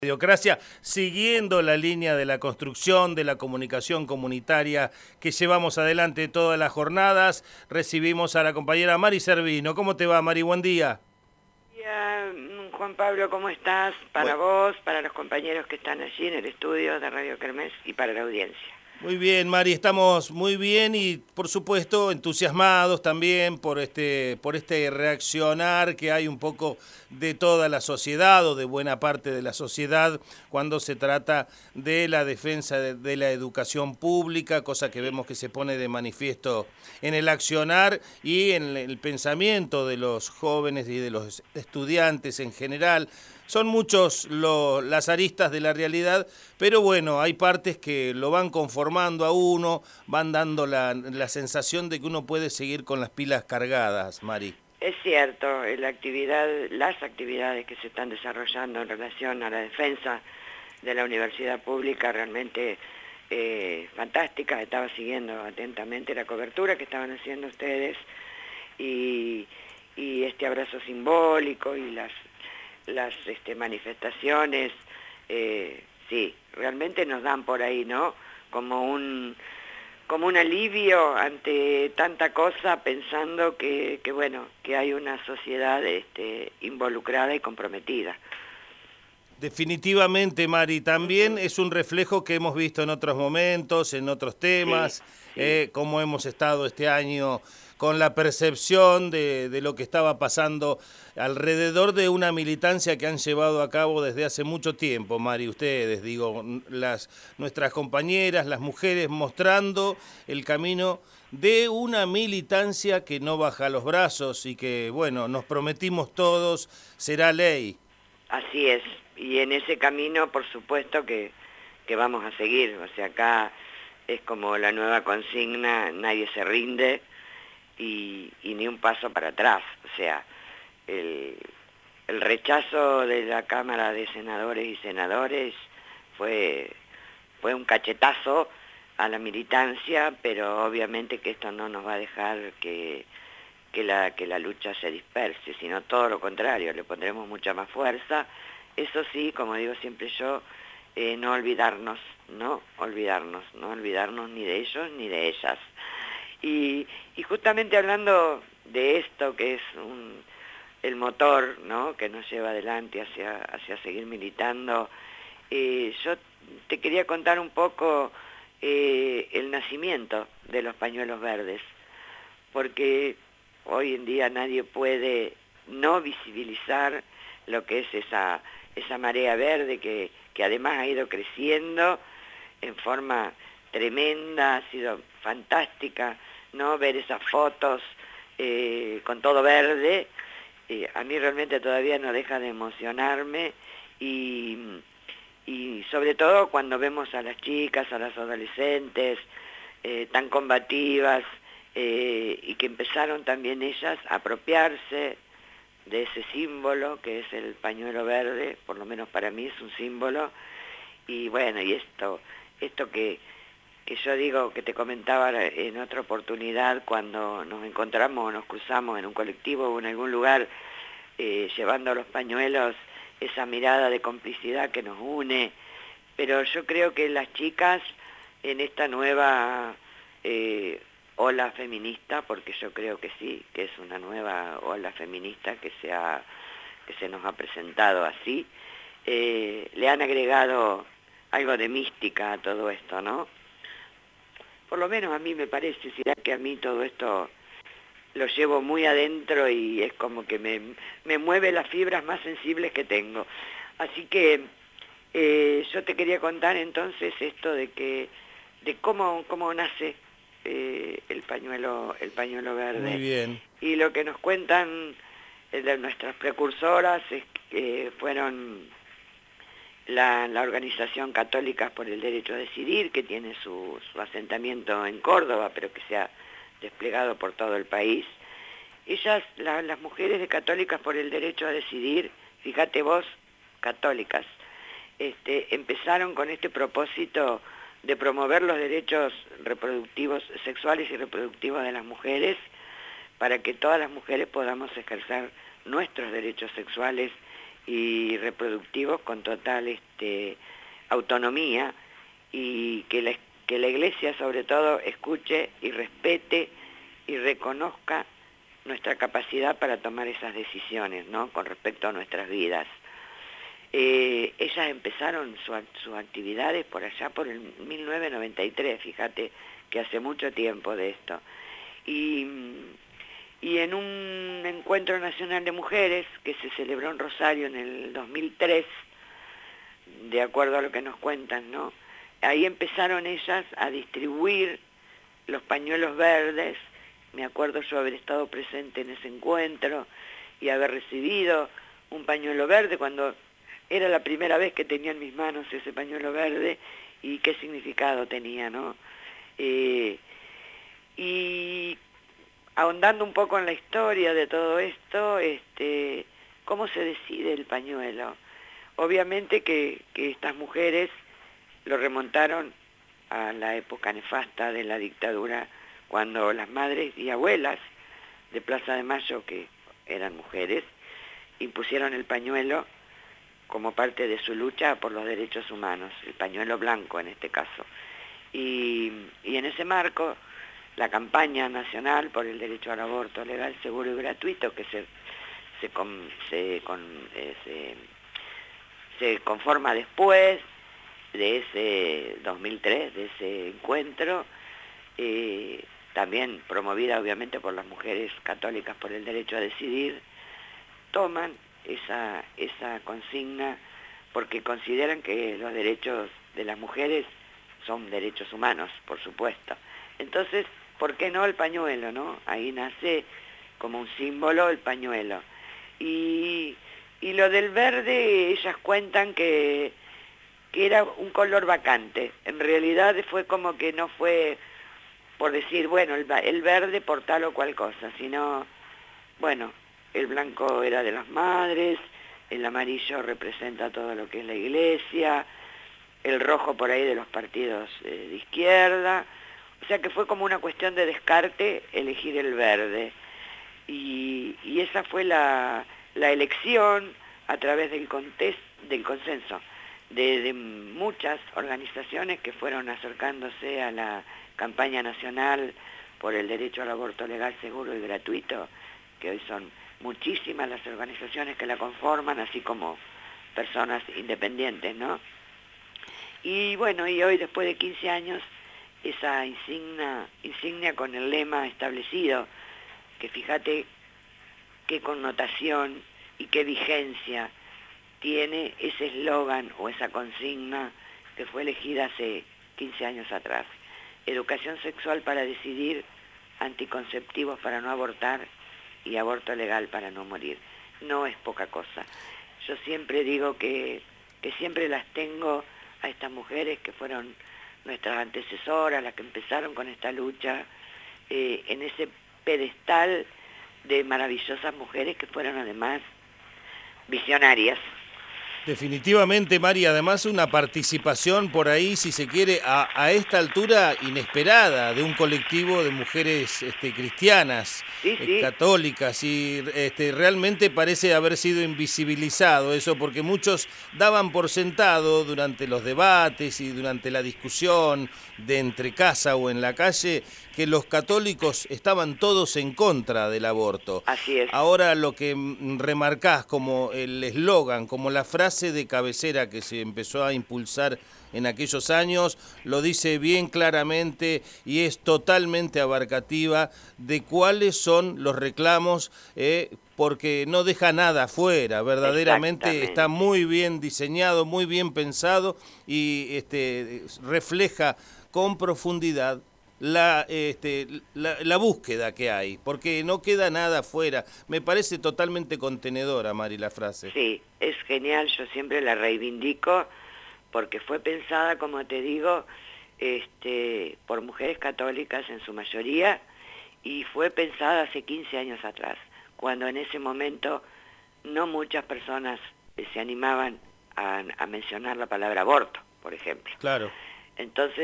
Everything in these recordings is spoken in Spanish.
Radiocracia, siguiendo la línea de la construcción, de la comunicación comunitaria que llevamos adelante todas las jornadas, recibimos a la compañera Mari Servino. ¿Cómo te va, Mari? Buen día. Juan Pablo, ¿cómo estás? Para vos, para los compañeros que están allí en el estudio de Radio Kermés y para la audiencia. Muy bien, Mari, estamos muy bien y por supuesto entusiasmados también por este reaccionar que hay un poco de toda la sociedad o de buena parte de la sociedad cuando se trata de la defensa de la educación pública, cosa que vemos que se pone de manifiesto en el accionar y en el pensamiento de los jóvenes y de los estudiantes en general. Son muchos las aristas de la realidad, pero bueno, hay partes que lo van conformando a uno, van dando la sensación de que uno puede seguir con las pilas cargadas, Mari. Es cierto, las actividades que se están desarrollando en relación a la defensa de la universidad pública realmente fantásticas. Estaba siguiendo atentamente la cobertura que estaban haciendo ustedes y este abrazo simbólico y las manifestaciones, sí, realmente nos dan por ahí, ¿no? Como un alivio ante tanta cosa, pensando que bueno, que hay una sociedad involucrada y comprometida. Definitivamente, Mari, también es un reflejo que hemos visto en otros momentos, en otros temas, sí. Cómo hemos estado este año con la percepción de lo que estaba pasando alrededor de una militancia que han llevado a cabo desde hace mucho tiempo, Mari, ustedes, digo, nuestras compañeras, las mujeres, mostrando el camino de una militancia que no baja los brazos y que, bueno, nos prometimos todos, será ley. Así es, y en ese camino, por supuesto que vamos a seguir, o sea, acá es como la nueva consigna, nadie se rinde, y ni un paso para atrás. O sea, el rechazo de la Cámara de Senadores y Senadores fue un cachetazo a la militancia, pero obviamente que esto no nos va a dejar que la lucha se disperse, sino todo lo contrario, le pondremos mucha más fuerza. Eso sí, como digo siempre yo, no olvidarnos ni de ellos ni de ellas. Y justamente hablando de esto, que es el motor, ¿no?, que nos lleva adelante hacia seguir militando, yo te quería contar un poco el nacimiento de los pañuelos verdes, porque hoy en día nadie puede no visibilizar lo que es esa marea verde que además ha ido creciendo en forma tremenda, ha sido fantástica, ¿no?, ver esas fotos con todo verde. A mí realmente todavía no deja de emocionarme y sobre todo cuando vemos a las chicas, a las adolescentes tan combativas y que empezaron también ellas a apropiarse de ese símbolo que es el pañuelo verde, por lo menos para mí es un símbolo. Y bueno, y esto que yo digo, que te comentaba en otra oportunidad, cuando nos encontramos o nos cruzamos en un colectivo o en algún lugar llevando los pañuelos, esa mirada de complicidad que nos une. Pero yo creo que las chicas en esta nueva ola feminista, porque yo creo que sí, que es una nueva ola feminista que se nos ha presentado así, le han agregado algo de mística a todo esto, ¿no? Por lo menos a mí me parece, será que a mí todo esto lo llevo muy adentro y es como que me mueve las fibras más sensibles que tengo. Así que yo te quería contar entonces esto de cómo nace el pañuelo verde. Muy bien. Y lo que nos cuentan de nuestras precursoras es que fueron la Organización Católica por el Derecho a Decidir, que tiene su asentamiento en Córdoba, pero que se ha desplegado por todo el país. Ellas, las mujeres de Católicas por el Derecho a Decidir, fíjate vos, católicas, empezaron con este propósito de promover los derechos reproductivos, sexuales y reproductivos de las mujeres, para que todas las mujeres podamos ejercer nuestros derechos sexuales y reproductivos con total autonomía, y que la Iglesia sobre todo escuche y respete y reconozca nuestra capacidad para tomar esas decisiones, ¿no?, con respecto a nuestras vidas. Ellas empezaron sus actividades por allá por el 1993, fíjate que hace mucho tiempo de esto. Y en un encuentro nacional de mujeres que se celebró en Rosario en el 2003, de acuerdo a lo que nos cuentan, ¿no?, ahí empezaron ellas a distribuir los pañuelos verdes. Me acuerdo yo haber estado presente en ese encuentro y haber recibido un pañuelo verde cuando era la primera vez que tenía en mis manos ese pañuelo verde, y qué significado tenía, ¿no? Y ahondando un poco en la historia de todo esto, ¿cómo se decide el pañuelo? Obviamente que estas mujeres lo remontaron a la época nefasta de la dictadura, cuando las madres y abuelas de Plaza de Mayo, que eran mujeres, impusieron el pañuelo como parte de su lucha por los derechos humanos, el pañuelo blanco en este caso. Y en ese marco, la campaña nacional por el derecho al aborto legal, seguro y gratuito, que se conforma después de ese 2003, de ese encuentro, también promovida obviamente por las mujeres católicas por el derecho a decidir, toman esa consigna porque consideran que los derechos de las mujeres son derechos humanos, por supuesto. Entonces, ¿por qué no el pañuelo, no? Ahí nace como un símbolo el pañuelo. Y lo del verde, ellas cuentan que era un color vacante. En realidad fue como que no fue por decir, bueno, el verde por tal o cual cosa, sino, bueno, el blanco era de las madres, el amarillo representa todo lo que es la Iglesia, el rojo por ahí de los partidos de izquierda, o sea que fue como una cuestión de descarte elegir el verde. Y esa fue la elección a través del consenso de muchas organizaciones que fueron acercándose a la campaña nacional por el derecho al aborto legal, seguro y gratuito, que hoy son muchísimas las organizaciones que la conforman, así como personas independientes, ¿no? Y bueno, y hoy después de 15 años, esa insignia con el lema establecido, que fíjate qué connotación y qué vigencia tiene ese eslogan o esa consigna que fue elegida hace 15 años atrás. Educación sexual para decidir, anticonceptivos para no abortar y aborto legal para no morir. No es poca cosa. Yo siempre digo que siempre las tengo a estas mujeres que fueron nuestras antecesoras, las que empezaron con esta lucha, en ese pedestal de maravillosas mujeres que fueron además visionarias. Definitivamente, Mari, además una participación por ahí, si se quiere, a esta altura inesperada de un colectivo de mujeres cristianas, sí. Católicas, y realmente parece haber sido invisibilizado eso, porque muchos daban por sentado durante los debates y durante la discusión de entre casa o en la calle que los católicos estaban todos en contra del aborto. Así es. Ahora lo que remarcás como el eslogan, como la frase de cabecera que se empezó a impulsar en aquellos años, lo dice bien claramente y es totalmente abarcativa de cuáles son los reclamos, porque no deja nada afuera, verdaderamente está muy bien diseñado, muy bien pensado y refleja con profundidad la búsqueda que hay, porque no queda nada afuera. Me parece totalmente contenedora, Mari, la frase. Sí, es genial, yo siempre la reivindico, porque fue pensada, como te digo, por mujeres católicas en su mayoría, y fue pensada hace 15 años atrás, cuando en ese momento no muchas personas se animaban a mencionar la palabra aborto, por ejemplo. Claro. Entonces,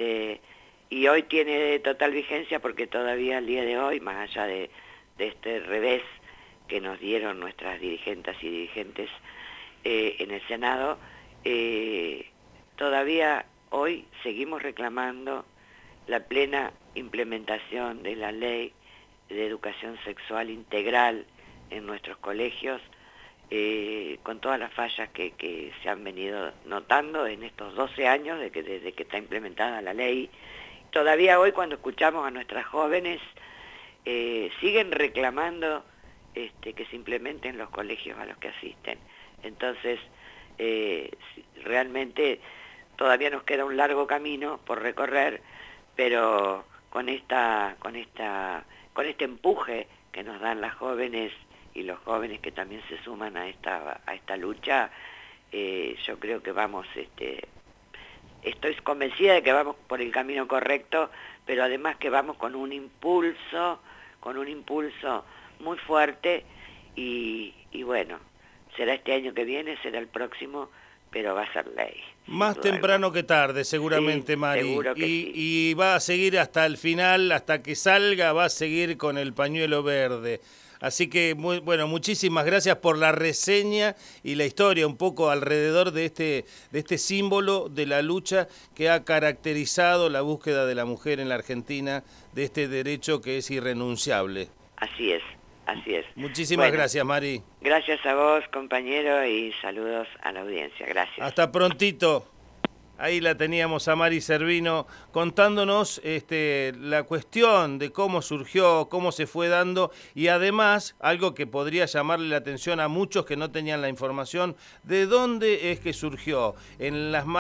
y hoy tiene total vigencia porque todavía al día de hoy, más allá de este revés que nos dieron nuestras dirigentes y dirigentes en el Senado, todavía hoy seguimos reclamando la plena implementación de la ley de educación sexual integral en nuestros colegios, con todas las fallas que se han venido notando en estos 12 años desde que está implementada la ley. Todavía hoy, cuando escuchamos a nuestras jóvenes, siguen reclamando que se implementen los colegios a los que asisten. Entonces, realmente todavía nos queda un largo camino por recorrer, pero con este empuje que nos dan las jóvenes y los jóvenes que también se suman a esta lucha, yo creo que vamos, estoy convencida de que vamos por el camino correcto, pero además que vamos con un impulso muy fuerte y bueno, será este año que viene, será el próximo, pero va a ser ley. Más temprano que tarde, seguramente, sí, Mari. Seguro que sí. Y va a seguir hasta el final, hasta que salga, va a seguir con el pañuelo verde. Así que, muchísimas gracias por la reseña y la historia un poco alrededor de este símbolo de la lucha que ha caracterizado la búsqueda de la mujer en la Argentina, de este derecho que es irrenunciable. Así es. Muchísimas gracias, Mari. Gracias a vos, compañero, y saludos a la audiencia. Gracias. Hasta prontito. Ahí la teníamos a Mari Servino contándonos la cuestión de cómo surgió, cómo se fue dando y además algo que podría llamarle la atención a muchos que no tenían la información, de dónde es que surgió. En las